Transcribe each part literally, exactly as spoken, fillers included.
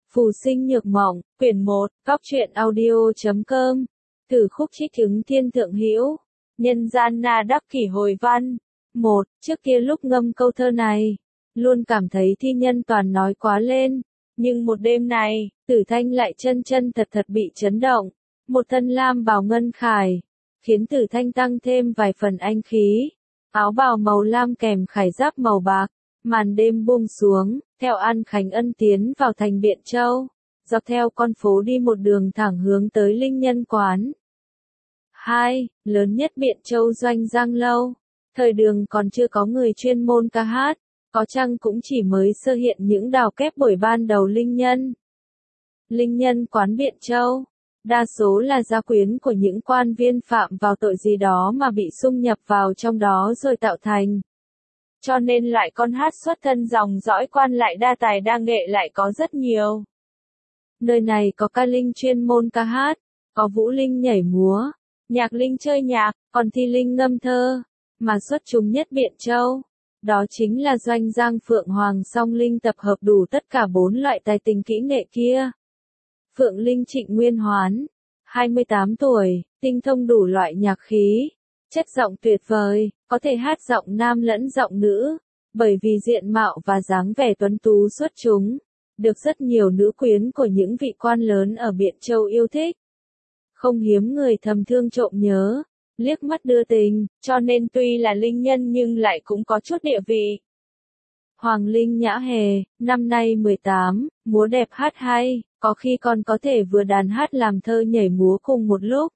Phù sinh nhược mộng, quyển một, góc truyện audio.com. Từ khúc trích ứng thiên thượng hữu, nhân gian na đắc kỷ hồi văn. Một, trước kia lúc ngâm câu thơ này, luôn cảm thấy thi nhân toàn nói quá lên. Nhưng một đêm này, Tử Thanh lại chân chân thật thật bị chấn động. Một thân lam bào ngân khải, khiến Tử Thanh tăng thêm vài phần anh khí. Áo bào màu lam kèm khải giáp màu bạc. Màn đêm buông xuống, theo An Khánh Ân tiến vào thành Biện Châu, dọc theo con phố đi một đường thẳng hướng tới Linh Nhân Quán. Hai, lớn nhất Biện Châu Doanh Giang Lâu. Thời đường còn chưa có người chuyên môn ca hát, có chăng cũng chỉ mới sơ hiện những đào kép buổi ban đầu Linh Nhân. Linh Nhân Quán Biện Châu, đa số là gia quyến của những quan viên phạm vào tội gì đó mà bị xung nhập vào trong đó rồi tạo thành. Cho nên lại con hát xuất thân dòng dõi quan lại đa tài đa nghệ lại có rất nhiều. Nơi này có ca linh chuyên môn ca hát, có vũ linh nhảy múa, nhạc linh chơi nhạc, còn thi linh ngâm thơ, mà xuất chúng nhất Biện Châu. Đó chính là Doanh Giang Phượng Hoàng Song Linh tập hợp đủ tất cả bốn loại tài tình kỹ nghệ kia. Phượng Linh Trịnh Nguyên Hoán, hai mươi tám tuổi, tinh thông đủ loại nhạc khí. Chất giọng tuyệt vời, có thể hát giọng nam lẫn giọng nữ, bởi vì diện mạo và dáng vẻ tuấn tú xuất chúng, được rất nhiều nữ quyến của những vị quan lớn ở Biện Châu yêu thích. Không hiếm người thầm thương trộm nhớ, liếc mắt đưa tình, cho nên tuy là linh nhân nhưng lại cũng có chút địa vị. Hoàng Linh Nhã Hề, năm nay mười tám, múa đẹp hát hay, có khi còn có thể vừa đàn hát làm thơ nhảy múa cùng một lúc,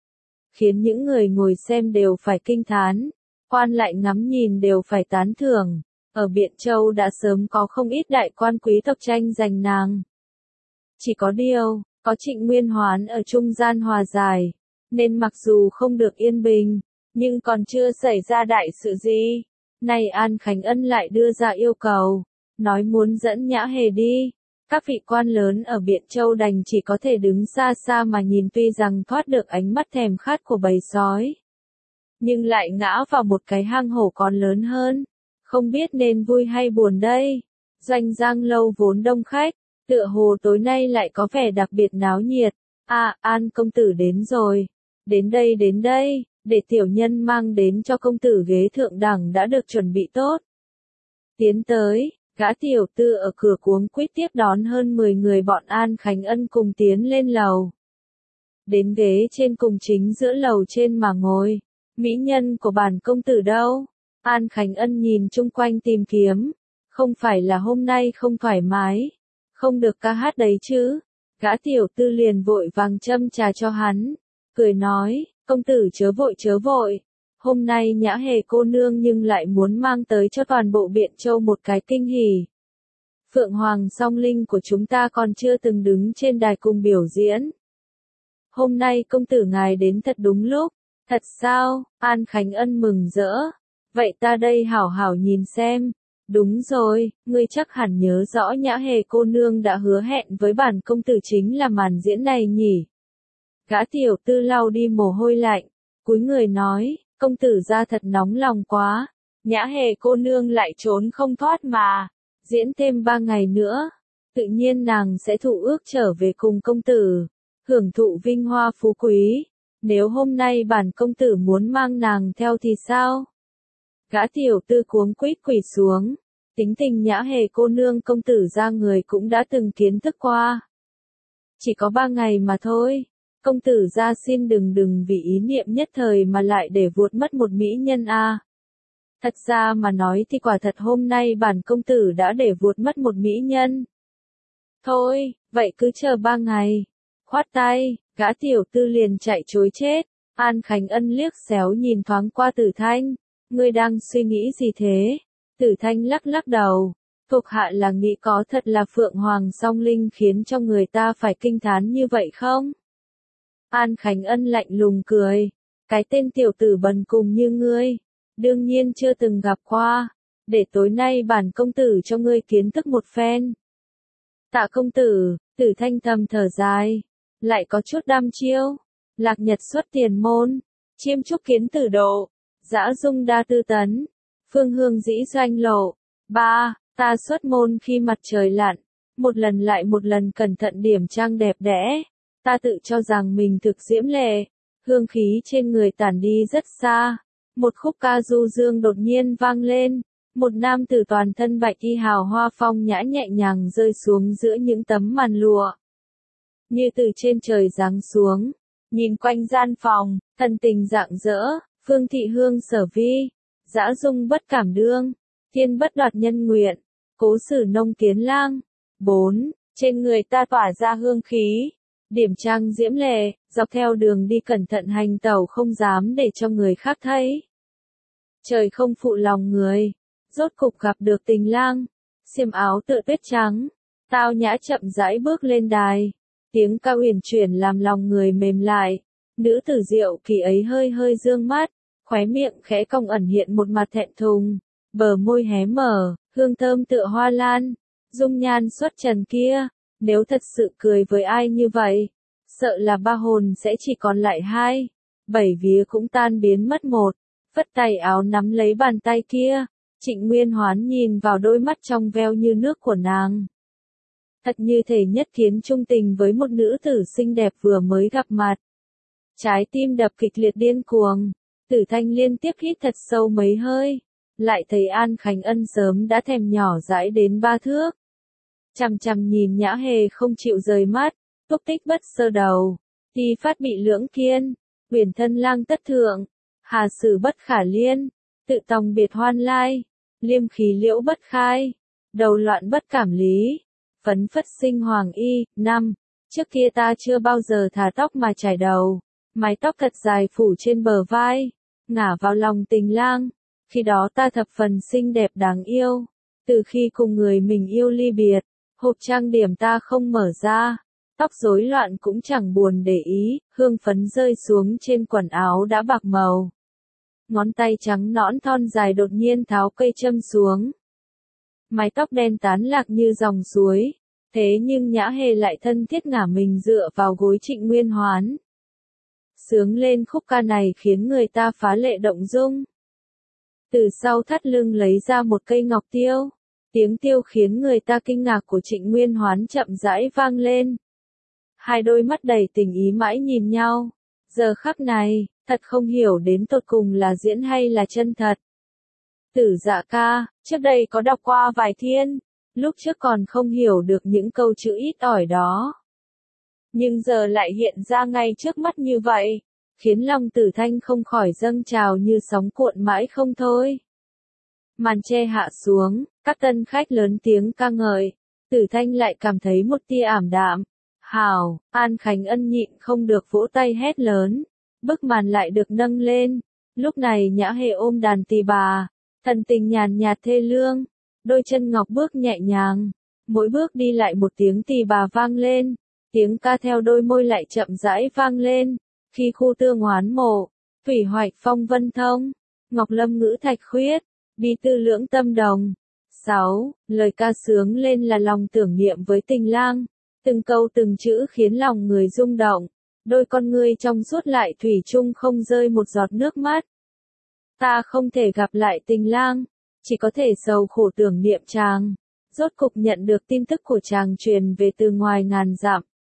khiến những người ngồi xem đều phải kinh thán, quan lại ngắm nhìn đều phải tán thưởng. Ở Biện Châu đã sớm có không ít đại quan quý tộc tranh giành nàng. Chỉ có điều, có Trịnh Nguyên Hoán ở trung gian hòa giải, nên mặc dù không được yên bình, nhưng còn chưa xảy ra đại sự gì. Nay An Khánh Ân lại đưa ra yêu cầu, nói muốn dẫn Nhã Hề đi. Các vị quan lớn ở Biện Châu đành chỉ có thể đứng xa xa mà nhìn, tuy rằng thoát được ánh mắt thèm khát của bầy sói, nhưng lại ngã vào một cái hang hổ còn lớn hơn, không biết nên vui hay buồn đây. Doanh Giang Lâu vốn đông khách, tựa hồ tối nay lại có vẻ đặc biệt náo nhiệt. À, An công tử đến rồi, đến đây đến đây, để tiểu nhân mang đến cho công tử ghế thượng đẳng đã được chuẩn bị tốt. Tiến tới, gã tiểu tư ở cửa cuống quýt tiếp đón hơn mười người bọn An Khánh Ân cùng tiến lên lầu. Đến ghế trên cùng chính giữa lầu trên mà ngồi. Mỹ nhân của bản công tử đâu? An Khánh Ân nhìn chung quanh tìm kiếm. Không phải là hôm nay không thoải mái, không được ca hát đấy chứ? Gã tiểu tư liền vội vàng châm trà cho hắn, cười nói, công tử chớ vội chớ vội. Hôm nay Nhã Hề cô nương nhưng lại muốn mang tới cho toàn bộ Biện Châu một cái kinh hỉ. Phượng Hoàng Song Linh của chúng ta còn chưa từng đứng trên đài cùng biểu diễn. Hôm nay công tử ngài đến thật đúng lúc. Thật sao? An Khánh Ân mừng rỡ. Vậy ta đây hảo hảo nhìn xem. Đúng rồi, ngươi chắc hẳn nhớ rõ Nhã Hề cô nương đã hứa hẹn với bản công tử chính là màn diễn này nhỉ? Gã tiểu tư lau đi mồ hôi lạnh, cúi người nói, công tử ra thật nóng lòng quá. Nhã Hề cô nương lại trốn không thoát mà. Diễn thêm ba ngày nữa, tự nhiên nàng sẽ thụ ước trở về cùng công tử, hưởng thụ vinh hoa phú quý. Nếu hôm nay bản công tử muốn mang nàng theo thì sao? Gã tiểu tư cuống quýt quỳ xuống. Tính tình Nhã Hề cô nương công tử ra người cũng đã từng kiến thức qua. Chỉ có ba ngày mà thôi. Công tử ra xin đừng đừng vì ý niệm nhất thời mà lại để vuột mất một mỹ nhân a. À. Thật ra mà nói thì quả thật hôm nay bản công tử đã để vuột mất một mỹ nhân. Thôi, vậy cứ chờ ba ngày. Khoát tay, gã tiểu tư liền chạy trối chết. An Khánh Ân liếc xéo nhìn thoáng qua Tử Thanh. Ngươi đang suy nghĩ gì thế? Tử Thanh lắc lắc đầu. Thuộc hạ là nghĩ có thật là Phượng Hoàng Song Linh khiến cho người ta phải kinh thán như vậy không? An Khánh Ân lạnh lùng cười. Cái tên tiểu tử bần cùng như ngươi, đương nhiên chưa từng gặp qua. Để tối nay bản công tử cho ngươi kiến thức một phen. Tạ công tử, Tử Thanh thầm thở dài. Lại có chút đam chiêu. Lạc nhật xuất tiền môn. Chiêm trúc kiến tử độ. Dã dung đa tư tấn. Phương hương dĩ doanh lộ. Ba, ta xuất môn khi mặt trời lặn. một lần lại một lần cẩn thận điểm trang đẹp đẽ. Ta tự cho rằng mình thực diễm lệ, hương khí trên người tản đi rất xa. Một khúc ca du dương đột nhiên vang lên, một nam tử toàn thân bạch y hào hoa phong nhã nhẹ nhàng rơi xuống giữa những tấm màn lụa. Như từ trên trời giáng xuống, nhìn quanh gian phòng, thân tình rạng rỡ, phương thị hương sở vi, dã dung bất cảm đương, thiên bất đoạt nhân nguyện, cố xử nông kiến lang. bốn. Trên người ta tỏa ra hương khí, điểm trang diễm lệ, dọc theo đường đi cẩn thận hành tẩu không dám để cho người khác thấy. Trời không phụ lòng người, rốt cục gặp được tình lang, xiêm áo tựa tuyết trắng, tao nhã chậm rãi bước lên đài, tiếng ca uyển chuyển làm lòng người mềm lại, nữ tử diệu kỳ ấy hơi hơi dương mắt, khóe miệng khẽ cong ẩn hiện một mặt thẹn thùng, bờ môi hé mở, hương thơm tựa hoa lan, dung nhan xuất trần kia, nếu thật sự cười với ai như vậy, sợ là ba hồn sẽ chỉ còn lại hai, bảy vía cũng tan biến mất một. Phất tay áo nắm lấy bàn tay kia, Trịnh Nguyên Hoán nhìn vào đôi mắt trong veo như nước của nàng. Thật như thể nhất kiến trung tình với một nữ tử xinh đẹp vừa mới gặp mặt. Trái tim đập kịch liệt điên cuồng, Tử Thanh liên tiếp hít thật sâu mấy hơi, lại thấy An Khánh Ân sớm đã thèm nhỏ dãi đến ba thước. Chằm chằm nhìn Nhã Hề không chịu rời mắt, túc tích bất sơ đầu, ti phát bị lưỡng kiên, uyển thân lang tất thượng. Hà sử bất khả liên, tự tòng biệt hoan lai, liêm khí liễu bất khai, đầu loạn bất cảm lý, phấn phất sinh hoàng y. Năm. Trước kia ta chưa bao giờ thả tóc mà trải đầu, mái tóc thật dài phủ trên bờ vai, ngả vào lòng tình lang, khi đó ta thập phần xinh đẹp đáng yêu. Từ khi cùng người mình yêu ly biệt, hộp trang điểm ta không mở ra, tóc rối loạn cũng chẳng buồn để ý, hương phấn rơi xuống trên quần áo đã bạc màu. Ngón tay trắng nõn thon dài đột nhiên tháo cây châm xuống. Mái tóc đen tán lạc như dòng suối, thế nhưng Nhã Hề lại thân thiết ngả mình dựa vào gối Trịnh Nguyên Hoán. Sướng lên khúc ca này khiến người ta phá lệ động dung. Từ sau thắt lưng lấy ra một cây ngọc tiêu, tiếng tiêu khiến người ta kinh ngạc của Trịnh Nguyên Hoán chậm rãi vang lên. Hai đôi mắt đầy tình ý mãi nhìn nhau, giờ khắc này, thật không hiểu đến tột cùng là diễn hay là chân thật. Tử Dạ ca, trước đây có đọc qua vài thiên, lúc trước còn không hiểu được những câu chữ ít ỏi đó. Nhưng giờ lại hiện ra ngay trước mắt như vậy, khiến lòng Tử Thanh không khỏi dâng trào như sóng cuộn mãi không thôi. Màn che hạ xuống, các tân khách lớn tiếng ca ngợi, Tử Thanh lại cảm thấy một tia ảm đạm. Hảo, An Khánh Ân nhịn không được vỗ tay hét lớn, bức màn lại được nâng lên, lúc này Nhã Hề ôm đàn tỳ bà, thần tình nhàn nhạt thê lương, đôi chân ngọc bước nhẹ nhàng, mỗi bước đi lại một tiếng tỳ bà vang lên, tiếng ca theo đôi môi lại chậm rãi vang lên, khi khu tương hoán mộ, thủy hoạch phong vân thông, ngọc lâm ngữ thạch khuyết, bi tư lưỡng tâm đồng. sáu. Lời ca sướng lên là lòng tưởng niệm với tình lang. Từng câu từng chữ khiến lòng người rung động, đôi con ngươi trong suốt lại thủy chung không rơi một giọt nước mắt. Ta không thể gặp lại tình lang, chỉ có thể sầu khổ tưởng niệm chàng, rốt cục nhận được tin tức của chàng truyền về từ ngoài ngàn dặm.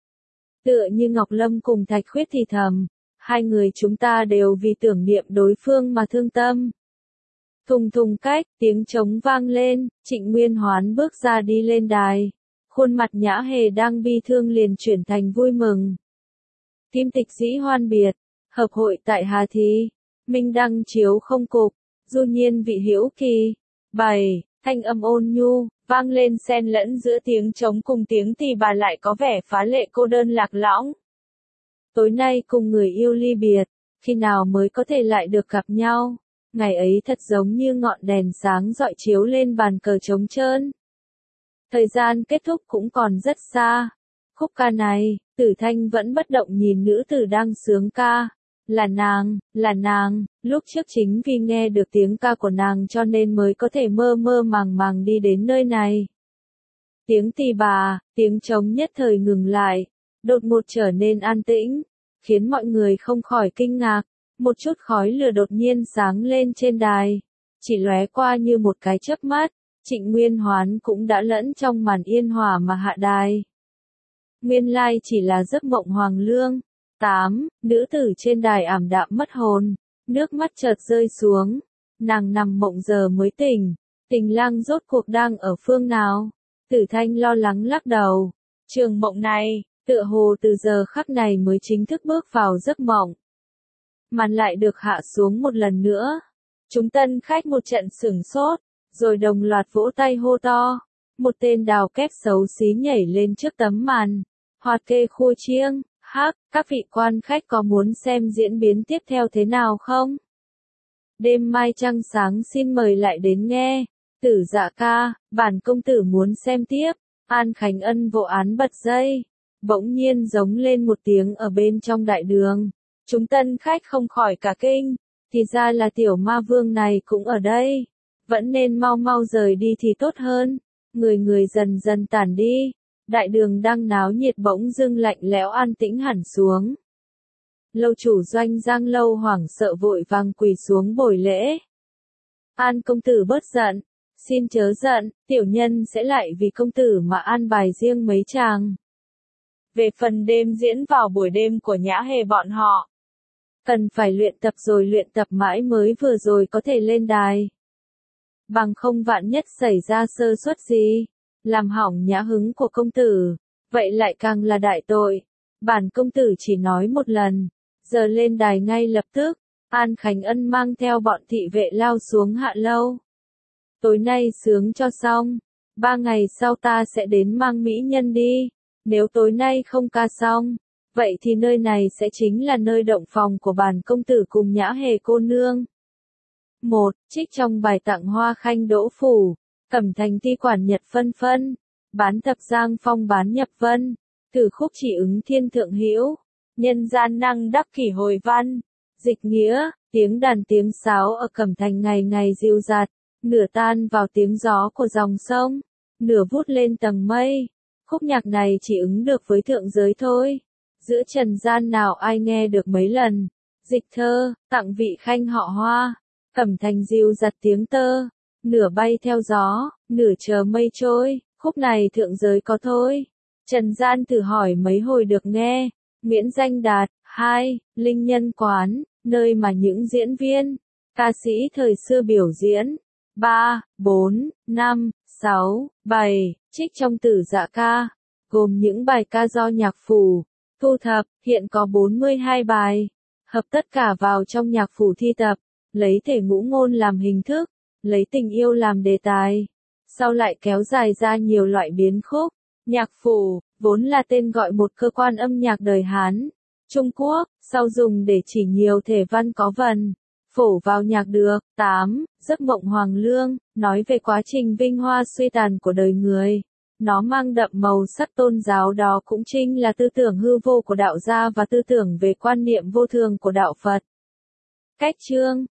Tựa như Ngọc Lâm cùng Thạch Khuyết thì thầm, hai người chúng ta đều vì tưởng niệm đối phương mà thương tâm. Thùng thùng cách, tiếng trống vang lên, Trịnh Nguyên Hoán bước ra đi lên đài. Khuôn mặt Nhã Hề đang bi thương liền chuyển thành vui mừng. Kim tịch dĩ hoan biệt, hợp hội tại Hà Thi, minh đăng chiếu không cục, du nhiên vị hữu kỳ. Bảy, thanh âm ôn nhu, vang lên xen lẫn giữa tiếng trống cùng tiếng tỳ bà lại có vẻ phá lệ cô đơn lạc lõng. Tối nay cùng người yêu ly biệt, khi nào mới có thể lại được gặp nhau, ngày ấy thật giống như ngọn đèn sáng rọi chiếu lên bàn cờ trống trơn. Thời gian kết thúc cũng còn rất xa. Khúc ca này, Tử Thanh vẫn bất động nhìn nữ tử đang sướng ca. Là nàng, là nàng, lúc trước chính vì nghe được tiếng ca của nàng cho nên mới có thể mơ mơ màng màng đi đến nơi này. Tiếng tỳ bà, tiếng trống nhất thời ngừng lại, đột ngột trở nên an tĩnh, khiến mọi người không khỏi kinh ngạc. Một chút khói lửa đột nhiên sáng lên trên đài, chỉ lóe qua như một cái chớp mắt. Trịnh Nguyên Hoán cũng đã lẫn trong màn yên hòa mà hạ đài. Nguyên lai chỉ là giấc mộng hoàng lương. tám. Nữ tử trên đài ảm đạm mất hồn, nước mắt chợt rơi xuống. Nàng nằm mộng giờ mới tỉnh. Tình lang rốt cuộc đang ở phương nào? Tử Thanh lo lắng lắc đầu. Trường mộng này, tựa hồ từ giờ khắc này mới chính thức bước vào giấc mộng. Màn lại được hạ xuống một lần nữa. Chúng tân khách một trận sửng sốt, rồi đồng loạt vỗ tay hô to. Một tên đào kép xấu xí nhảy lên trước tấm màn. Hoạt kê khua chiêng, hắc, các vị quan khách có muốn xem diễn biến tiếp theo thế nào không? Đêm mai trăng sáng xin mời lại đến nghe. Tử Dạ ca, bản công tử muốn xem tiếp. An Khánh Ân vỗ án bật dây. Bỗng nhiên giống lên một tiếng ở bên trong đại đường. Chúng tân khách không khỏi cả kinh. Thì ra là tiểu ma vương này cũng ở đây. Vẫn nên mau mau rời đi thì tốt hơn. Người người dần dần tản đi. Đại đường đang náo nhiệt bỗng dưng lạnh lẽo an tĩnh hẳn xuống. Lâu chủ doanh Giang Lâu hoảng sợ vội vàng quỳ xuống bồi lễ. An công tử bớt giận. Xin chớ giận, tiểu nhân sẽ lại vì công tử mà an bài riêng mấy chàng. Về phần đêm diễn vào buổi đêm của Nhã Hề bọn họ, cần phải luyện tập rồi luyện tập mãi mới vừa rồi có thể lên đài. Bằng không vạn nhất xảy ra sơ suất gì, làm hỏng nhã hứng của công tử, vậy lại càng là đại tội. Bản công tử chỉ nói một lần, giờ lên đài ngay lập tức. An Khánh Ân mang theo bọn thị vệ lao xuống hạ lâu. Tối nay sướng cho xong, ba ngày sau ta sẽ đến mang mỹ nhân đi. Nếu tối nay không ca xong, vậy thì nơi này sẽ chính là nơi động phòng của bản công tử cùng Nhã Hề cô nương. một. Trích trong bài tặng Hoa Khanh Đỗ Phủ, Cẩm Thành ti quản Nhật phân phân, bán thập Giang Phong bán nhập vân, từ khúc chỉ ứng thiên thượng hữu, nhân gian năng đắc kỷ hồi văn. Dịch nghĩa, tiếng đàn tiếng sáo ở Cẩm Thành ngày ngày dịu dạt, nửa tan vào tiếng gió của dòng sông, nửa vút lên tầng mây. Khúc nhạc này chỉ ứng được với thượng giới thôi. Giữa trần gian nào ai nghe được mấy lần. Dịch thơ, tặng vị khanh họ Hoa. Cẩm Thành dịu dặt tiếng tơ. Nửa bay theo gió, nửa chờ mây trôi. Khúc này thượng giới có thôi. Trần gian thử hỏi mấy hồi được nghe. Miễn danh đạt. hai. Linh nhân quán, nơi mà những diễn viên, ca sĩ thời xưa biểu diễn. ba, bốn, năm, sáu, bảy, trích trong Tử Dạ ca, gồm những bài ca do nhạc phủ thu thập, hiện có bốn mươi hai bài, hợp tất cả vào trong nhạc phủ thi tập, lấy thể ngũ ngôn làm hình thức, lấy tình yêu làm đề tài, sau lại kéo dài ra nhiều loại biến khúc. Nhạc phủ, vốn là tên gọi một cơ quan âm nhạc đời Hán, Trung Quốc, sau dùng để chỉ nhiều thể văn có vần. Phổ vào nhạc được. tám. Giấc mộng hoàng lương, nói về quá trình vinh hoa suy tàn của đời người. Nó mang đậm màu sắc tôn giáo, đó cũng chính là tư tưởng hư vô của đạo gia và tư tưởng về quan niệm vô thường của đạo Phật. Cách chương